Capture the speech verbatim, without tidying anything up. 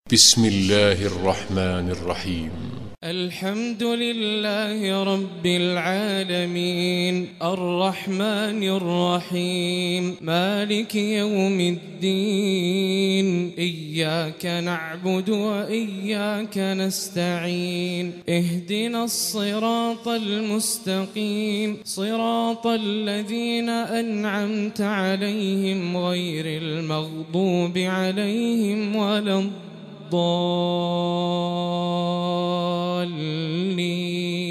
بسم الله الرحمن الرحيم. الحمد لله رب العالمين الرحمن الرحيم مالك يوم الدين إياك نعبد وإياك نستعين اهدنا الصراط المستقيم صراط الذين أنعمت عليهم غير المغضوب عليهم ولا الضالين.